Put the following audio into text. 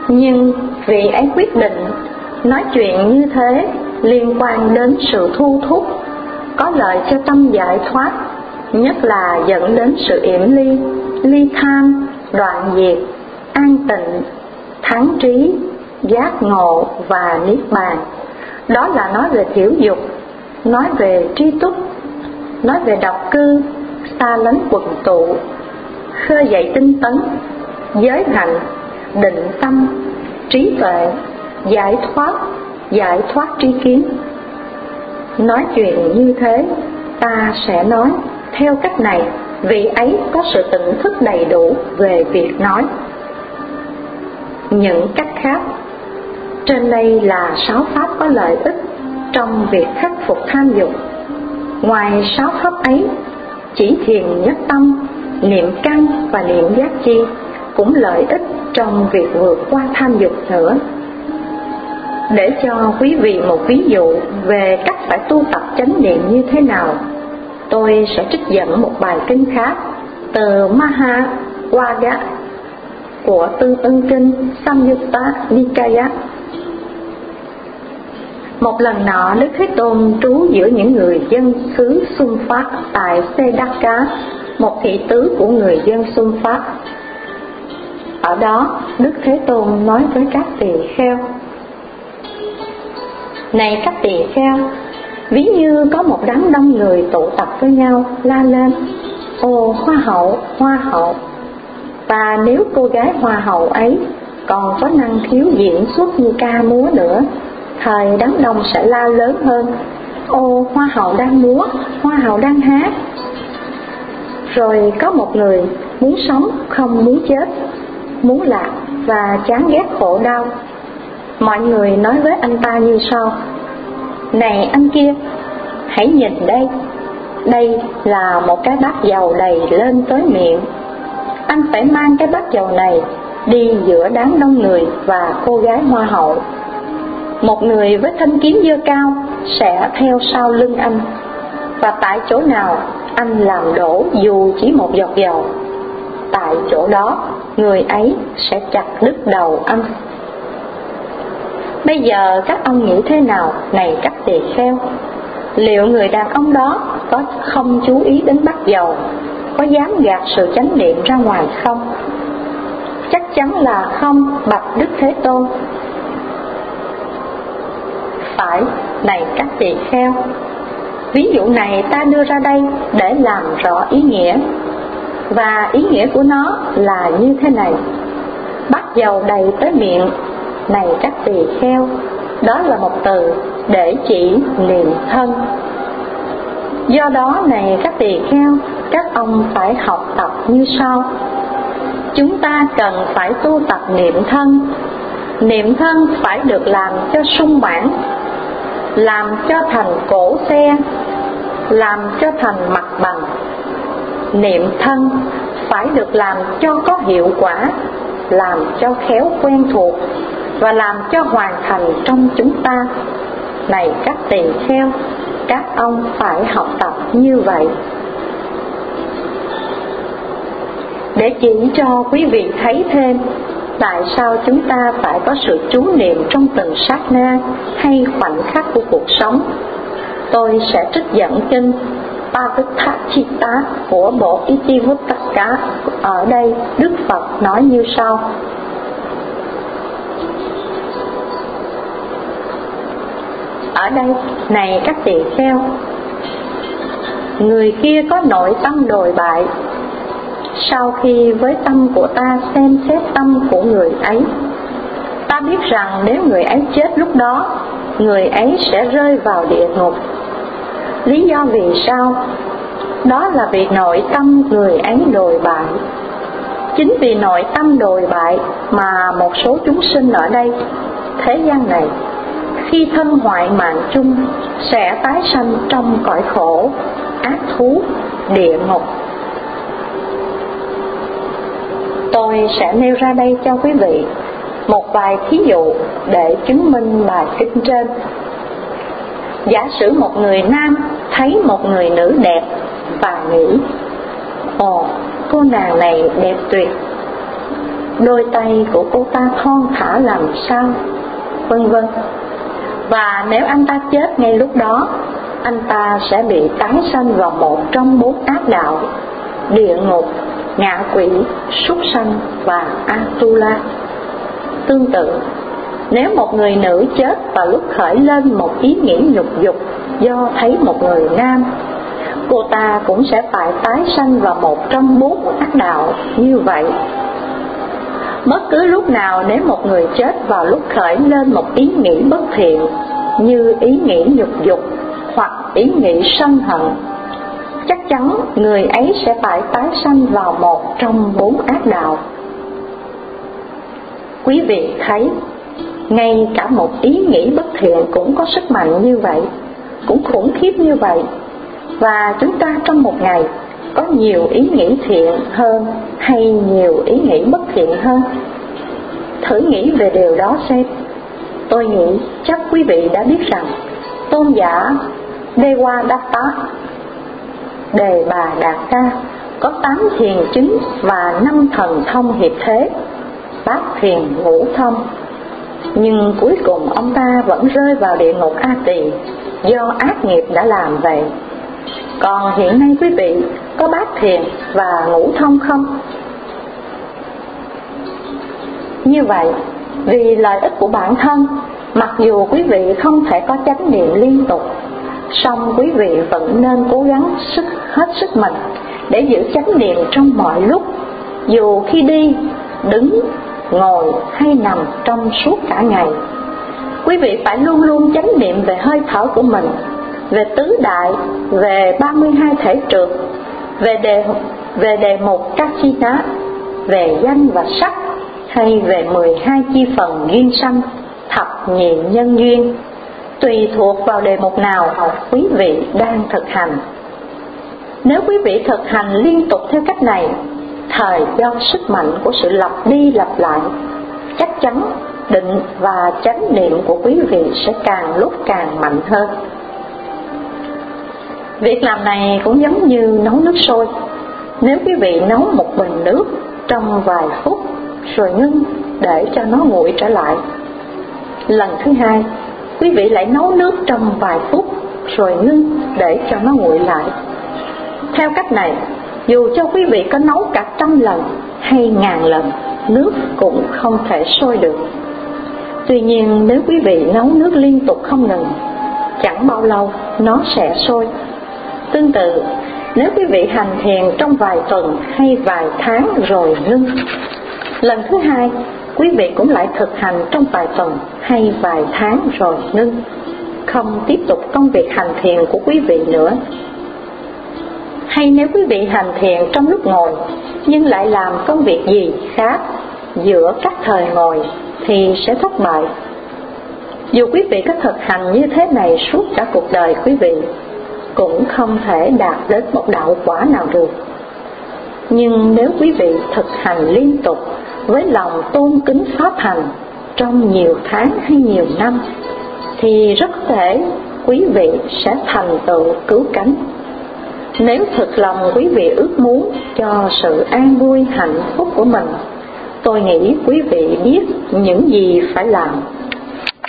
Nhưng vị ấy quyết định nói chuyện như thế liên quan đến sự thu thúc, có lợi cho tâm giải thoát, nhất là dẫn đến sự yểm ly, ly tham, đoạn diệt, an tịnh, thắng trí, giác ngộ và niết bàn. Đó là nói về thiểu dục, nói về tri túc, nói về độc cư, xa lánh quần tụ, khơi dậy tinh tấn, giới hạnh, định tâm, trí tuệ, giải thoát tri kiến. Nói chuyện như thế, ta sẽ nói theo cách này, vị ấy có sự tỉnh thức đầy đủ về việc nói. Những cách khác, trên đây là 6 pháp có lợi ích trong việc khắc phục tham dục. Ngoài 6 pháp ấy, chỉ thiền nhất tâm, niệm căn và niệm giác chi cũng lợi ích trong việc vượt qua tham dục nữa. Để cho quý vị một ví dụ về cách phải tu tập chánh niệm như thế nào, tôi sẽ trích dẫn một bài kinh khác từ Maha Waga của Tương Ưng Kinh Samyutta Nikaya. Một lần nọ, Đức Thế Tôn trú giữa những người dân xứ Xuân Phát tại Sedaka, một thị tứ của người dân Xuân Phát. Ở đó, Đức Thế Tôn nói với các tỳ kheo: Này các tỳ kheo, ví như có một đám đông người tụ tập với nhau la lên: Ồ hoa hậu, hoa hậu! Và nếu cô gái hoa hậu ấy còn có năng khiếu diễn xuất như ca múa nữa, thời đám đông sẽ la lớn hơn: Ô hoa hậu đang múa, hoa hậu đang hát! Rồi có một người muốn sống không muốn chết, muốn lạc và chán ghét khổ đau. Mọi người nói với anh ta như sau: Này anh kia, hãy nhìn đây, đây là một cái bát dầu đầy lên tới miệng. Anh phải mang cái bát dầu này đi giữa đám đông người và cô gái hoa hậu. Một người với thanh kiếm giơ cao sẽ theo sau lưng anh, và tại chỗ nào anh làm đổ dù chỉ một giọt dầu, tại chỗ đó người ấy sẽ chặt đứt đầu anh. Bây giờ các ông nghĩ thế nào, này các tỳ kheo? Liệu người đàn ông đó có không chú ý đến bát dầu, có dám gạt sự chánh niệm ra ngoài không? Chắc chắn là không, bạch Đức Thế Tôn. Phải, này các tỳ kheo, ví dụ này ta đưa ra đây để làm rõ ý nghĩa. Và ý nghĩa của nó là như thế này: bát dầu đầy tới miệng, này các tỳ kheo, đó là một từ để chỉ niệm thân. Do đó, này các tỳ kheo, các ông phải học tập như sau. Chúng ta cần phải tu tập niệm thân. Niệm thân phải được làm cho sung mãn, làm cho thành cổ xe, làm cho thành mặt bằng. Niệm thân phải được làm cho có hiệu quả, làm cho khéo quen thuộc, và làm cho hoàn thành trong chúng ta. Này các tỳ kheo, các ông phải học tập như vậy. Để chỉ cho quý vị thấy thêm tại sao chúng ta phải có sự chú niệm trong từng sát na hay khoảnh khắc của cuộc sống, tôi sẽ trích dẫn kinh Pavattaccitta của bộ Itivuttaka. Ở đây Đức Phật nói như sau: Ở đây, này các tỳ kheo, người kia có nội tâm đồi bại. Sau khi với tâm của ta xem xét tâm của người ấy, ta biết rằng nếu người ấy chết lúc đó, người ấy sẽ rơi vào địa ngục. Lý do vì sao? Đó là vì nội tâm người ấy đồi bại. Chính vì nội tâm đồi bại mà một số chúng sinh ở đây, thế gian này, khi thân hoại mạng chung, sẽ tái sanh trong cõi khổ, ác thú, địa ngục. Tôi sẽ nêu ra đây cho quý vị một vài thí dụ để chứng minh bài kinh trên. Giả sử một người nam thấy một người nữ đẹp và nghĩ: Ồ, cô nàng này đẹp tuyệt. đôi tay của cô ta thon thả làm sao, vân vân. Và nếu anh ta chết ngay lúc đó, anh ta sẽ bị tái sanh vào một trong 4 ác đạo: địa ngục, ngạ quỷ, súc sanh và Atula. Tương tự, nếu một người nữ chết vào lúc khởi lên một ý nghĩ nhục dục do thấy một người nam, cô ta cũng sẽ phải tái sanh vào một trong 4 ác đạo như vậy. Bất cứ lúc nào nếu một người chết vào lúc khởi lên một ý nghĩ bất thiện như ý nghĩ nhục dục hoặc ý nghĩ sân hận, chắc chắn người ấy sẽ phải tái sanh vào một trong 4 ác đạo. Quý vị thấy, ngay cả một ý nghĩ bất thiện cũng có sức mạnh như vậy, cũng khủng khiếp như vậy. Và chúng ta trong một ngày có nhiều ý nghĩ thiện hơn hay nhiều ý nghĩ bất thiện hơn? Thử nghĩ về điều đó xem. Tôi nghĩ chắc quý vị đã biết rằng tôn giả Devadatta, Đề Bà Đạt Đa, có 8 thiền chứng và 5 thần thông hiệp thế, bát thiền ngũ thông. Nhưng cuối cùng ông ta vẫn rơi vào địa ngục A Tỳ do ác nghiệp đã làm vậy. Còn hiện nay quý vị có bát thiền và ngũ thông không? Như vậy, vì lợi ích của bản thân, mặc dù quý vị không thể có chánh niệm liên tục, song quý vị vẫn nên cố gắng hết sức mình để giữ chánh niệm trong mọi lúc, dù khi đi, đứng, ngồi hay nằm trong suốt cả ngày. Quý vị phải luôn luôn chánh niệm về hơi thở của mình, về tứ đại, về 32 thể trượt, về đề mục Kachina, về danh và sắc, hay về 12 chi phần duyên sanh, thập nhị nhân duyên, tùy thuộc vào đề mục nào quý vị đang thực hành. Nếu quý vị thực hành liên tục theo cách này, thời do sức mạnh của sự lặp đi lặp lại, chắc chắn định và chánh niệm của quý vị sẽ càng lúc càng mạnh hơn. Việc làm này cũng giống như nấu nước sôi. Nếu quý vị nấu một bình nước trong vài phút rồi ngưng để cho nó nguội trở lại, lần thứ hai quý vị lại nấu nước trong vài phút rồi ngưng để cho nó nguội lại. Theo cách này, dù cho quý vị có nấu cả 100 lần hay 1000 lần, nước cũng không thể sôi được. Tuy nhiên nếu quý vị nấu nước liên tục không ngừng, chẳng bao lâu nó sẽ sôi. Tương tự, nếu quý vị hành thiền trong vài tuần hay vài tháng rồi ngưng, lần thứ hai quý vị cũng lại thực hành trong vài tuần hay vài tháng rồi ngưng, không tiếp tục công việc hành thiền của quý vị nữa. Hay nếu quý vị hành thiền trong lúc ngồi nhưng lại làm công việc gì khác giữa các thời ngồi thì sẽ thất bại. Dù quý vị có thực hành như thế này suốt cả cuộc đời quý vị, cũng không thể đạt đến một đạo quả nào được. Nhưng nếu quý vị thực hành liên tục với lòng tôn kính pháp hành trong nhiều tháng hay nhiều năm, thì rất có thể quý vị sẽ thành tựu cứu cánh. Nếu thực lòng quý vị ước muốn cho sự an vui hạnh phúc của mình, tôi nghĩ quý vị biết những gì phải làm.